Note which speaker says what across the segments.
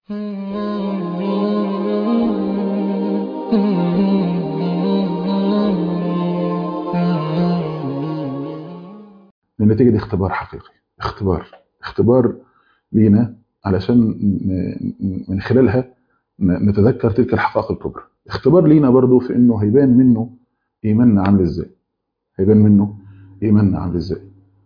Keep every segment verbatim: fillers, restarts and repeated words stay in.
Speaker 1: النتيجة دي اختبار حقيقي، اختبار اختبار لينا علشان ن- من خلالها ن- نتذكر تلك الحقائق الكبرى. اختبار لينا برضو في انه هيبان منه ايماننا عامل ازاي، هيبان منه ايماننا عامل ازاي.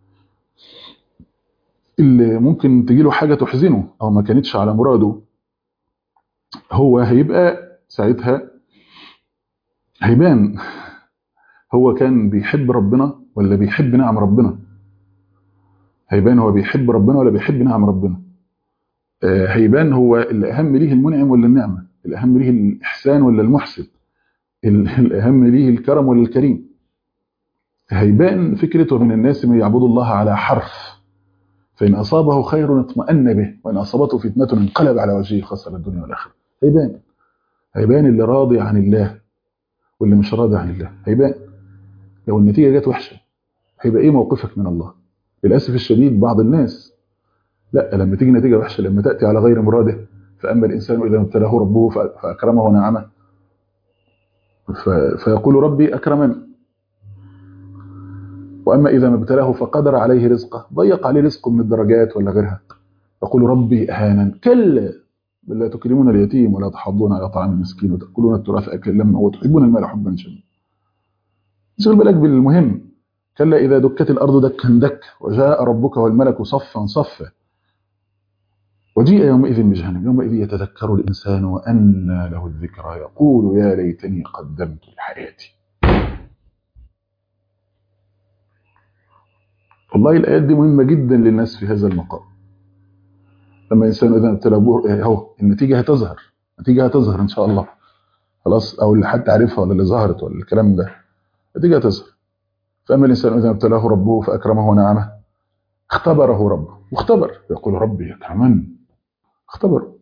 Speaker 1: اللي ممكن تجيله حاجة تحزنه او ما كانتش على مراده، هو هيبقى ساعتها هيبان هو كان بيحب ربنا ولا بيحب نعم ربنا. هيبان هو بيحب ربنا ولا بيحب نعم ربنا. آه، هيبان هو الأهم ليه المنعم ولا النعمة، الأهم ليه الإحسان ولا المحسن، ال- الأهم ليه الكرم ولا الكريم. هيبان فكرة ومن الناس من يعبد الله على حرف، فإن أصابه خير اطمأن به وإن أصابته فتنة انقلب على وجهه خسر الدنيا والآخرة. هيبان هيبان اللي راضي عن الله واللي مش راضي عن الله. هيبان لو النتيجة جت وحشة هيبقى إيه موقفك من الله. للأسف الشديد بعض الناس لا، لما تيجي نتيجة وحشة، لما تأتي على غير مراده، فأما الإنسان إذا ابتلاه ربه فأكرمه ونعمه ف- فيقول ربي أكرمن، وأما إذا ما ابتلاه فقدر عليه رزقه، ضيق عليه رزقه من الدرجات ولا غيرها، يقول ربي أهانا. كلا بل لا تكرمون اليتيم ولا تحضون على طعام المسكين وتأكلون التراث أكلا لما وتحبون المال حبا جما. شغل بالك بالمهم. كلا إذا دكت الأرض دكا دك وجاء ربك والملك صفا صفا وجيء يومئذ بجهنم يومئذ يتذكر الإنسان وأنى له الذكرى يقول يا ليتني قدمت لحياتي. والله الآيات دي مهمة جدا للناس في هذا المقام. لما الإنسان إذا ابتلى به أهو النتيجة هتظهر، النتيجة هتظهر إن شاء الله. خلاص، أو اللي حد عارفها ولا اللي ظهرت ولا الكلام ده، النتيجة هتظهر. فأما الإنسان إذا ابتلاه ربه فأكرمه ونعمه اختبره ربه واختبر يقول ربي أكرمن. اختبره،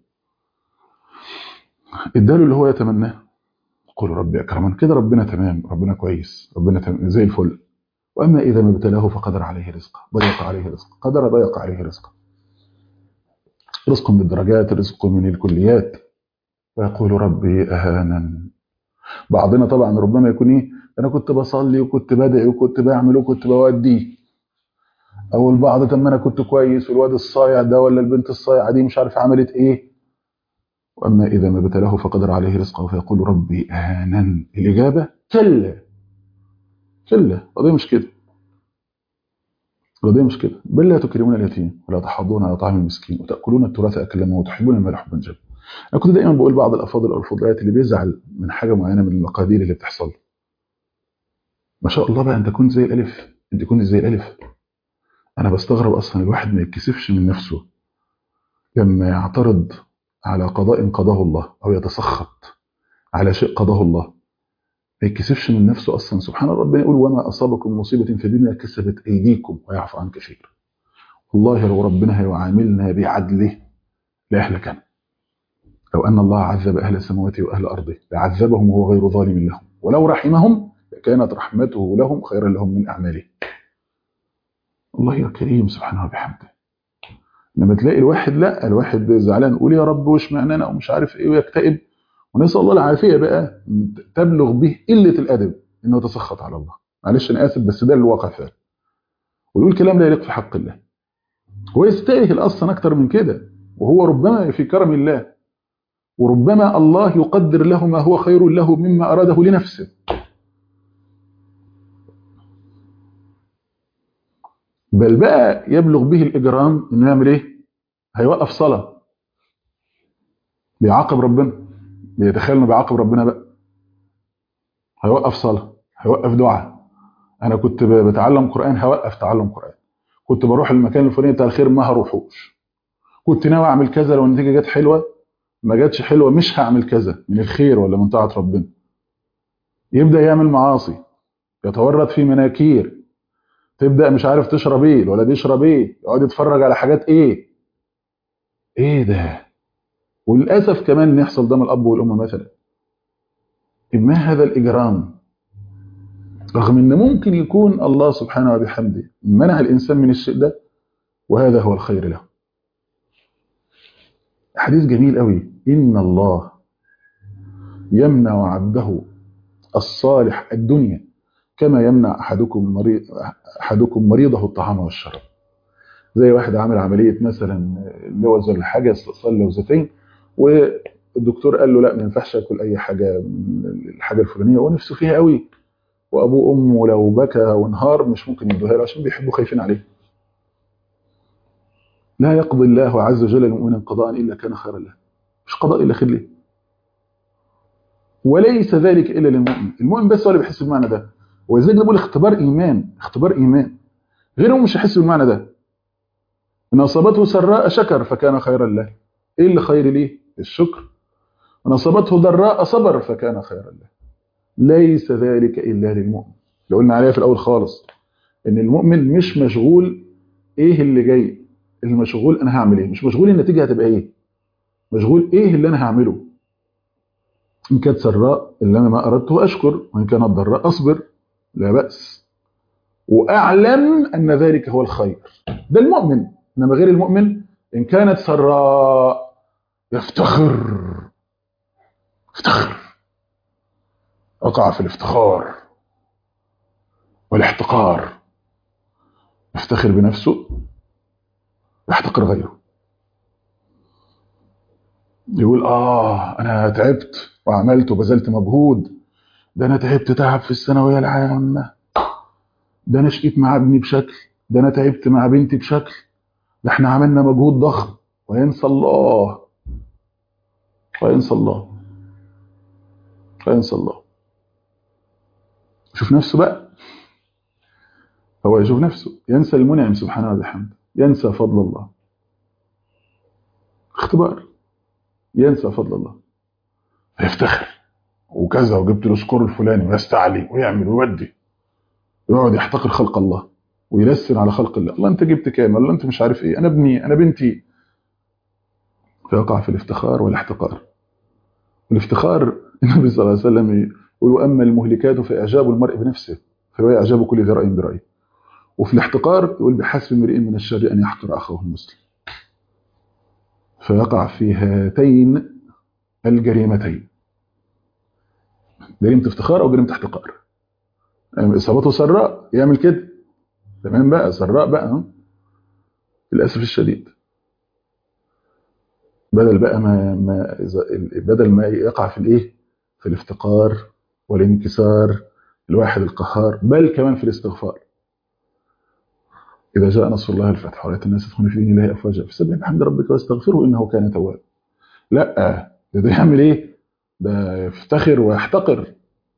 Speaker 1: اداله اللي هو يتمناه، يقول ربي أكرمن. كده ربنا تمام، ربنا كويس، ربنا تمام زي الفل. وأما إذا ما ابتلاه فقدر عليه رزقه، ضيق عليه رزقه، قدر ضيق عليه رزقه. رزق من الدرجات، رزق من الكليات، ويقول ربي أهانن. بعضنا طبعا ربما يكون إيه، أنا كنت بصلي وكنت بدعي وكنت بعمل وكنت بودي. أو البعض طب ما أنا كنت كويس والواد الصايع ده ولا البنت الصايعة دي مش عارف عملت إيه. وأما إذا ما ابتلاه فقدر عليه رزقه فيقول ربي أهانن. الإجابة كلا، كلا، القضية مش كده، القضية مش كده. بل لا تكرمون اليتيم ولا تحضون على طعام المسكين وتأكلون التراث أكلا لما وتحبون المال حبا جما. أنا كنت دايما بقول بعض الأفاضل أو الفضليات اللي بيزعل من حاجة معينة من المقادير اللي بتحصل، ما شاء الله بقى أنت كنت زي الألف، أنت كنت زي الألف. أنا بستغرب أصلا الواحد ما يتكسفش من نفسه لما يعترض على قضاء قضاه الله أو يتسخط على شيء قضاه الله، ما يتكسفش من نفسه أصلا. سبحان ربنا يقول وما أصابكم مصيبة فبما كسبت أيديكم ويعفو عن كثير. والله لو ربنا هيعاملنا بعدله لأهلكنا. لو أن الله عذب أهل السماوات وأهل أرضه لعذبهم وهو غير ظالم لهم ولو رحمهم كانت رحمته لهم خيرا لهم من أعمالهم. الله يا كريم سبحانه وبحمده. لما تلاقي الواحد لا، الواحد زعلان يقول يا رب وش معنانا ومش عارف ايه ويكتئب، ونسأل الله العافية بقى تبلغ به قلة الأدب انه يتسخط على الله. معلش انا اسف بس ده الواقع فعلا، ويقول كلام لا يليق في حق الله. هو يستاهل اصلا اكتر من كده، وهو ربما في كرم الله وربما الله يقدر له ما هو خير له مما أراده لنفسه. بل بقى يبلغ به الإجرام إنه يعمل إيه؟ هيوقف صلاة، بيعاقب ربنا، بيتخيل إنه بيعاقب ربنا بقى. هيوقف صلاة، هيوقف دعاء. أنا كنت بتعلم قرآن هوقف تعلم قرآن. كنت بروح المكان الفلاني بتاع الخير ما هروحوش. كنت ناوي أعمل كذا لو النتيجة جت حلوة، ما جاتش حلوة مش هعمل كذا من الخير ولا من طاعة ربنا. يبدأ يعمل معاصي، يتورط في مناكير، تبدأ مش عارف تشرب ايه الولد يشرب ايه، يقعد يتفرج على حاجات ايه. ايه ده؟ وللاسف كمان يحصل ده من الاب والام مثلا. ما هذا الاجرام؟ رغم ان ممكن يكون الله سبحانه وبحمده منع الانسان من الشيء ده وهذا هو الخير له. حديث جميل قوي: إن الله يمنع عبده الصالح الدنيا كما يمنع أحدكم مريض أحدكم مريضه الطعام والشراب. زي واحد عامل عملية مثلا لوز ولا حاجة، استئصال لوزتين، والدكتور قال له لا ما ينفعش ياكل أي حاجة من الحاجة الفلانية ونفسه فيها قوي، وأبوه وأمه لو بكى وانهار مش ممكن يدوها له عشان بيحبوا خايفين عليه. لا يقضي الله عز وجل لمؤمنا قضاء إلا كان خيرا له، مش قضاء إلا خير له، وليس ذلك إلا للمؤمن. المؤمن بس هو اللي بيحس بالمعنى ده، ولذلك بقول اختبار إيمان، اختبار إيمان. غيره مش هيحس بالمعنى ده. إن أصابته سراء شكر فكان خيرا له، إيه اللي خير ليه؟ الشكر. إن أصابته ضراء صبر فكان خيرا له. ليس ذلك إلا للمؤمن. اللي قلنا عليها في الأول خالص إن المؤمن مش مشغول إيه اللي جاي، المشغول أنا هعمل إيه، مش مشغول النتيجة هتبقى إيه، مشغول إيه اللي أنا هعمله. إن كانت سراء اللي أنا ما أردته أشكر، وإن كانت ضراء أصبر لا بأس، وأعلم أن ذلك هو الخير. ده المؤمن. إنما غير المؤمن إن كانت سراء يفتخر، افتخر، أقع في الافتخار والاحتقار، يفتخر بنفسه يحتقر غيره. يقول آه أنا تعبت وعملت وبذلت مجهود، ده أنا تعبت تعب في الثانوية العامة، ده أنا شقيت مع ابني بشكل، ده أنا تعبت مع بنتي بشكل، ده احنا عملنا مجهود ضخم. وينسى الله، وينسى الله، وينسى الله. شوف نفسه بقى، هو يشوف نفسه، ينسى المنعم سبحانه وبحمده، ينسى فضل الله. اختبار، ينسى فضل الله فيفتخر وكذا، وجبت له سكور الفلاني ويستعلي ويعمل ويودي، ويقعد يحتقر خلق الله ويلسن على خلق الله. الله انت جبت كام؟ الله انت مش عارف ايه، انا ابني، انا بنتي. فيقع في الافتخار والاحتقار. الافتخار النبي صلى الله عليه وسلم يقول: اما المهلكات فاعجاب المرء بنفسه فهو اعجاب كل ذي راي برايه. وفي الاحتقار يقول: بحسب امرئ من الشر ان يحقر اخاه المسلم. فيقع في هاتين الجريمتين، جريمه افتخار او جريمه احتقار. يعني اصابته سراء يعمل كده، تمام بقى، سراء بقى للاسف الشديد، بدل بقى ما, ما بدل ما يقع في الايه، في الافتقار والانكسار الواحد القهار، بل كمان في الاستغفار. اذا جاء نصر الله الفتح ورأيت الناس يدخلون في دين الله افواجا فسبح بحمد ربك واستغفره انه كان توابا. لا، ده, ده يعمل ايه؟ ده يفتخر ويحتقر.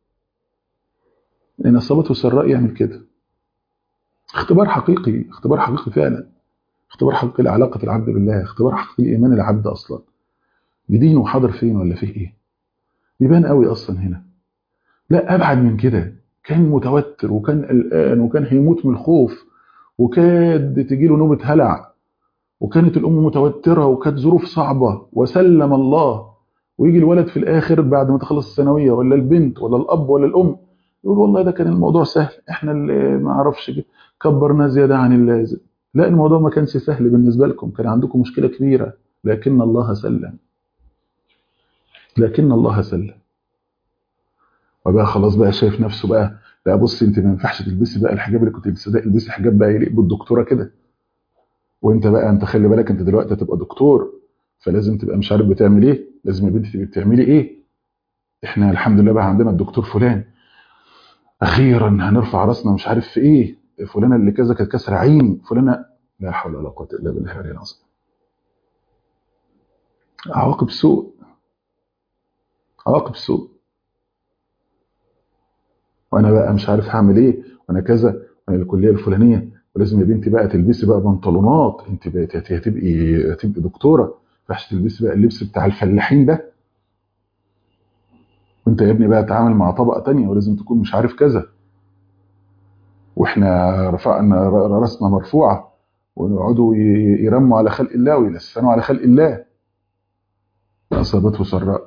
Speaker 1: ان اصابته سراء يعمل كده. اختبار حقيقي، اختبار حقيقي فعلا، اختبار حقيقي لعلاقه العبد بالله، اختبار حقيقي لايمان العبد اصلا بدينه حاضر فين ولا فيه ايه. يبان قوي اصلا هنا. لا ابعد من كده، كان متوتر وكان قلقان وكان هيموت من الخوف، وكاد تجيله نوبه هلع، وكانت الام متوتره وكانت ظروف صعبه، وسلم الله. ويجي الولد في الاخر بعد ما تخلص الثانويه، ولا البنت ولا الاب ولا الام، يقول والله ده كان الموضوع سهل، احنا اللي ما اعرفش كبرنا زياده عن اللازم. لا، الموضوع ما كانش سهل بالنسبه لكم، كان عندكم مشكله كبيره، لكن الله سلم، لكن الله سلم. وبقى خلاص بقى شايف نفسه بقى، لا بصي انت ما ينفعش تلبسي بقى الحجاب اللي كنت لابسه ده، البسي حجاب بقى يليق بالدكتوره كده. وانت بقى انت خلي بالك، انت دلوقتي هتبقى دكتور، فلازم تبقى مش عارف بتعمل ايه، لازم يا بنتي تبقي بتعملي ايه. احنا الحمد لله بقى عندنا الدكتور فلان، اخيرا هنرفع راسنا مش عارف في ايه، فلانه اللي كذا كانت كسر عيني، فلانه. لا حول ولا قوه الا بالله العلي العظيم. عواقب سوء، عواقب سوء. وانا بقى مش عارف هعمل ايه، وانا كذا، وانا الكليه الفلانيه، ولازم يا بنتي بقى تلبسي بقى بنطلونات، انت بقى هتبقي هتبقي دكتوره، ما ينفعش تلبسي بقى اللبس بتاع الفلاحين ده، وانت يا ابني بقى تعامل مع طبقه تانية ولازم تكون مش عارف كذا، واحنا رفعنا راسنا مرفوعه، ويقعدوا يرموا على خلق الله ويلسنوا على خلق الله. اصابته سراء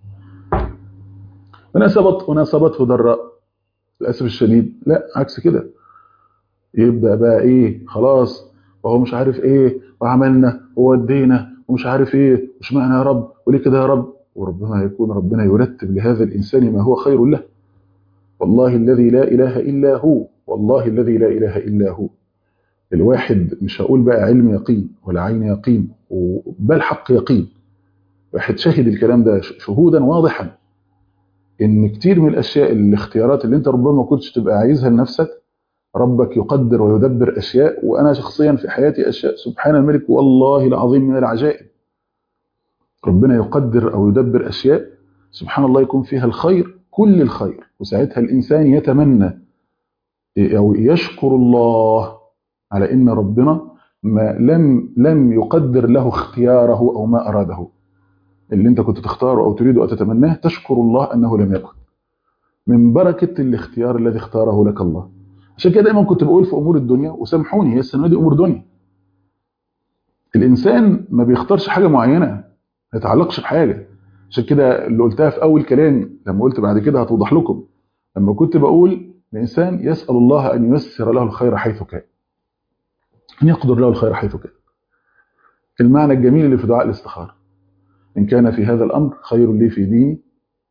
Speaker 1: وناسبت وناسبته ضراء، للاسف الشديد لا عكس كده. يبدا بقى ايه، خلاص وهو مش عارف ايه، وعملنا وودينا ومش عارف ايه، مش معنى يا رب وليه كده يا رب، وربما يكون ربنا يرتب لهذا الانسان ما هو خير له. والله الذي لا اله الا هو، والله الذي لا اله الا هو. الواحد مش هقول بقى علم يقين ولا عين يقين، بل حق يقين. واحد شاهد الكلام ده شهودا واضحا، ان كتير من الاشياء الاختيارات اللي انت ربما ما كنتش تبقى عايزها لنفسك، ربك يقدر ويدبر اشياء. وانا شخصيا في حياتي اشياء سبحان الملك والله العظيم من العجائب، ربنا يقدر او يدبر اشياء سبحان الله يكون فيها الخير كل الخير، وساعتها الانسان يتمنى او يشكر الله على ان ربنا ما لم لم يقدر له اختياره او ما اراده. اللي انت كنت تختاره او تريده او تتمناه تشكر الله انه لم يكن، من بركه الاختيار الذي اختاره لك الله. عشان كده دايما كنت بقول في امور الدنيا، وسامحوني هي السنه دي امور دنيا، الانسان ما بيختارش حاجه معينه، ما يتعلقش بحاجه. عشان كده اللي قلتها في اول كلامي لما قلت بعد كده هتوضح لكم، لما كنت بقول الانسان يسال الله ان ييسر له الخير حيث كان، ان يقدر له الخير حيث كان. المعنى الجميل اللي في دعاء الاستخاره، ان كان في هذا الامر خير لي في ديني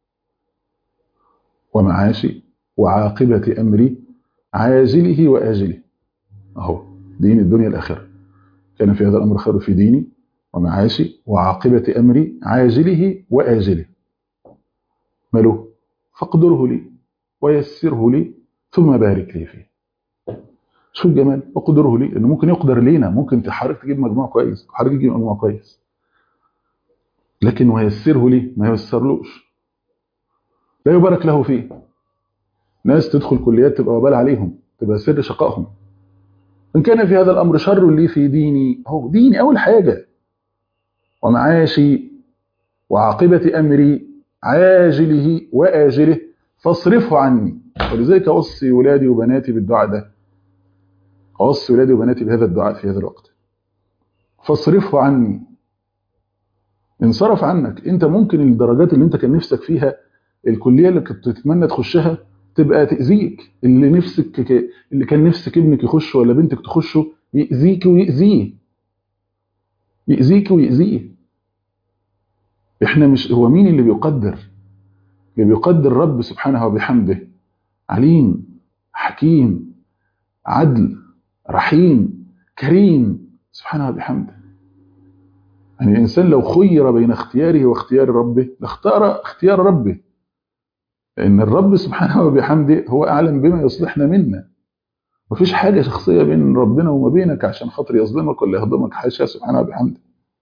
Speaker 1: ومعاشي وعاقبه امري عاجله واجله. اهو دين الدنيا الاخره، كان في هذا الامر خير في ديني ومعاشي وعاقبه امري عاجله واجله. ماله؟ فاقدره لي ويسره لي ثم بارك لي فيه. شو الجمال؟ اقدره لي، انه ممكن يقدر لينا، ممكن حضرتك تجيب مجموع كويس، حضرتك تجيب مجموع كويس، لكن ويسره لي ما ييسرلوش، لا يبارك له فيه. ناس تدخل كليات تبقى وبال عليهم، تبقى سر شقائهم. ان كان في هذا الامر شر لي في ديني، هو ديني اول حاجه، ومعاشي وعاقبه امري عاجله واجله فاصرفه عني. ولذلك اوصي ولادي وبناتي بالدعاء ده، اوصي ولادي وبناتي بهذا الدعاء في هذا الوقت. فاصرفه عني. انصرف عنك، انت ممكن الدرجات اللي انت كان نفسك فيها، الكليه اللي كنت تتمنى تخشها تبقى تاذيك، اللي نفسك اللي كان نفسك ابنك يخشه ولا بنتك تخشه ياذيك ويأذيه، يأذيك ويأذيه. احنا مش هو مين اللي بيقدر؟ اللي بيقدر رب سبحانه وبحمده، عليم حكيم عدل رحيم كريم سبحانه وبحمده. يعني الانسان لو خير بين اختياره واختيار ربه لاختار اختيار ربه، لان الرب سبحانه وبحمده هو اعلم بما يصلحنا منا. مفيش حاجه شخصيه بين ربنا وما بينك عشان خاطر يظلمك ولا يهضمك، حاشا سبحانه وبحمده.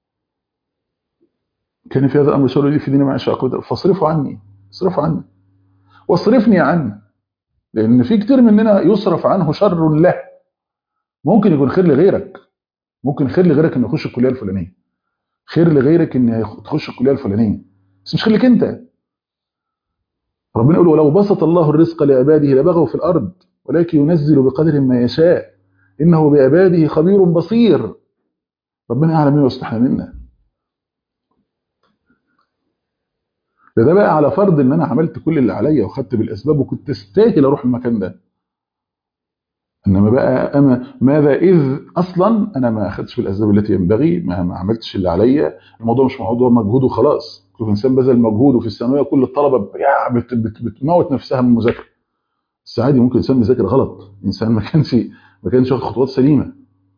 Speaker 1: كان في هذا الامر شر لي في ديني معاشي وعاقبه فاصرفه عني، اصرفه عني واصرفني عنه. لان في كتير مننا يصرف عنه شر له، ممكن يكون خير لغيرك، ممكن خير لغيرك انه يخش الكليه الفلانيه، خير لغيرك ان تخش الكليه الفلانيه، بس مش خير لك انت. ربنا يقول ولو بسط الله الرزق لعباده لبغوا في الارض ولكن ينزل بقدر ما يشاء انه بعباده خبير بصير. ربنا اعلم بما يصلحنا منا. ده, ده بقى على فرض ان انا عملت كل اللي عليا وخدت بالاسباب وكنت استاهل اروح المكان ده. انما بقى انا ماذا اذ اصلا انا ما اخدتش بالاسباب التي ينبغي، ما, ما عملتش اللي عليا. الموضوع مش موضوع مجهود وخلاص، كل انسان بذل مجهوده في الثانويه، كل الطلبه بت بت بتموت نفسها من المذاكره. بس عادي ممكن انسان بيذاكر غلط، انسان ما كانش ما كانش واخد خطوات سليمه.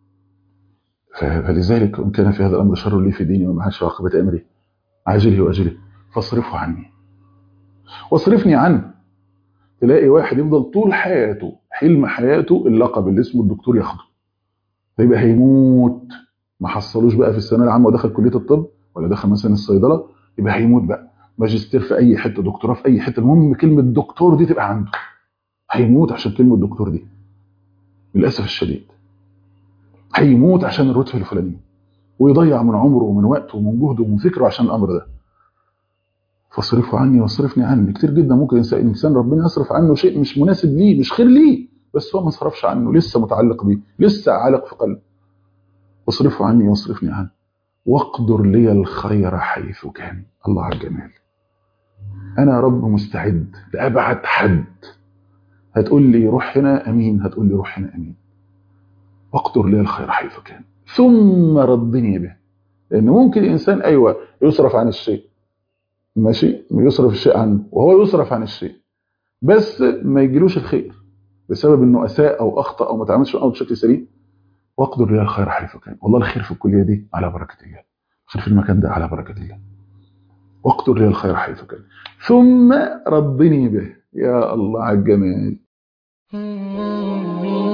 Speaker 1: فلذلك ان كان في هذا الامر شر لي في ديني ومعاشي وعاقبه امري عاجله واجله فاصرفه عني واصرفني عنه. تلاقي واحد يفضل طول حياته حلم حياته اللقب اللي اسمه الدكتور ياخده، فيبقى هيموت ما حصلوش بقى في الثانويه العامه ودخل كليه الطب ولا دخل مثلا الصيدله، يبقى هيموت بقى ماجستير في اي حته، دكتوراه في اي حته، المهم كلمه دكتور دي تبقى عنده، هيموت عشان كلمه دكتور دي. للاسف الشديد هيموت عشان الرتبه الفلانيه، ويضيع من عمره ومن وقته ومن جهده ومن فكره عشان الامر ده. فاصرفه عني واصرفني عنه. كتير جدا ممكن انسان ربنا يصرف عنه شيء مش مناسب ليه، مش خير ليه، بس هو ما صرفش عنه، لسه متعلق بيه، لسه عالق في قلبه. واصرفه عني واصرفني عنه واقدر لي الخير حيث كان. الله على الجمال. انا يا رب مستعد لابعد حد. هتقول لي روح هنا امين، هتقول لي روح هنا امين. واقدر لي الخير حيث كان ثم ردني به. لان ممكن الانسان ايوه يصرف عن الشيء، ماشي، يصرف الشيء عنه وهو يصرف عن الشيء، بس ما يجيلوش الخير بسبب انه اساء او اخطا او ما تعاملش معه بشكل سليم. واقدر لي الخير حيث كان، والله الخير في الكليه دي على بركه الله، الخير في المكان ده على بركه الله. واقدر لي الخير حيث كان ثم ردني به. يا الله على الجمال.